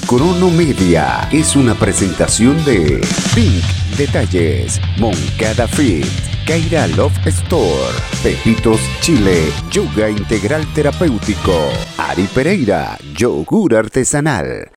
Cronomedia es una presentación de Pink Detalles, Moncada Fit, Kaira Love Store, Pepitos Chile, Yoga Integral Terapéutico, Ari Pereira, Yogur Artesanal,